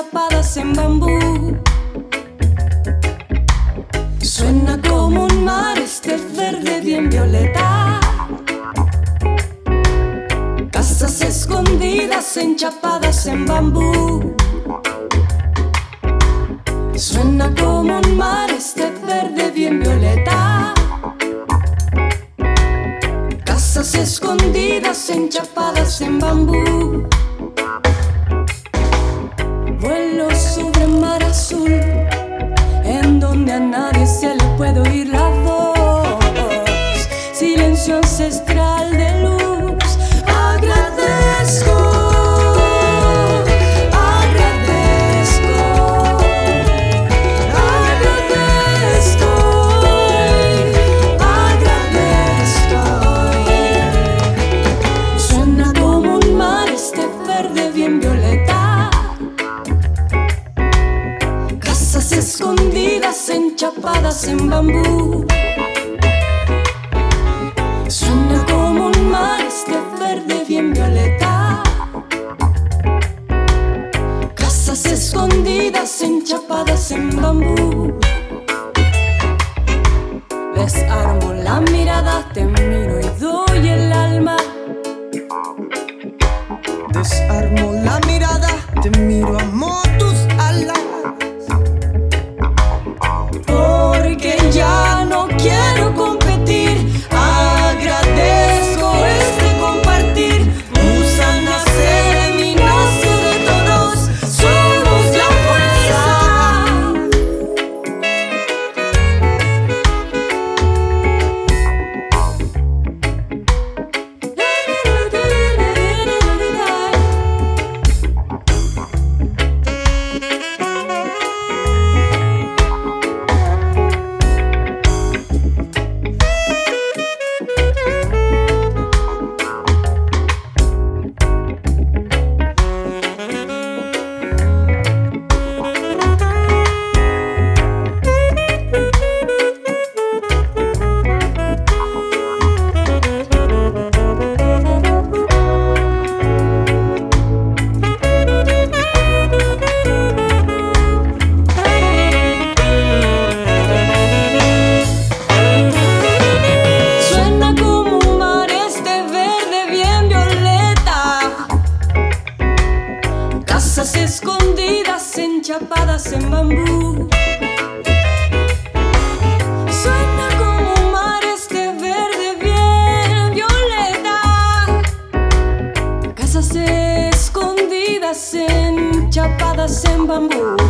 enchapadas en bambú. Suena como un mar este verde bien violeta. Casas escondidas enchapadas en bambú. Suena como un mar este verde bien violeta. Casas escondidas enchapadas en bambú. Vuelo sobre mar azul, en donde a nadie se le puede oír la voz. Silencio ancestral de luz. Agradezco, agradezco, agradezco, agradezco. Suena como un mar este verde bien violeta. Casas escondidas enchapadas en bambú. Suena como un mar este verde bien violeta. Casas escondidas enchapadas en bambú. Desarmo la mirada, te miro y doy el alma. Desarmo la mirada, te miro, amo tus alas. Porque ya no quiero competir. Agradezco este compartir. Usa nacer en mí, nace de todos. Somos la fuerza. Casas escondidas enchapadas en bambú. Suena como un mar este verde bien violeta. Casas escondidas enchapadas en bambú.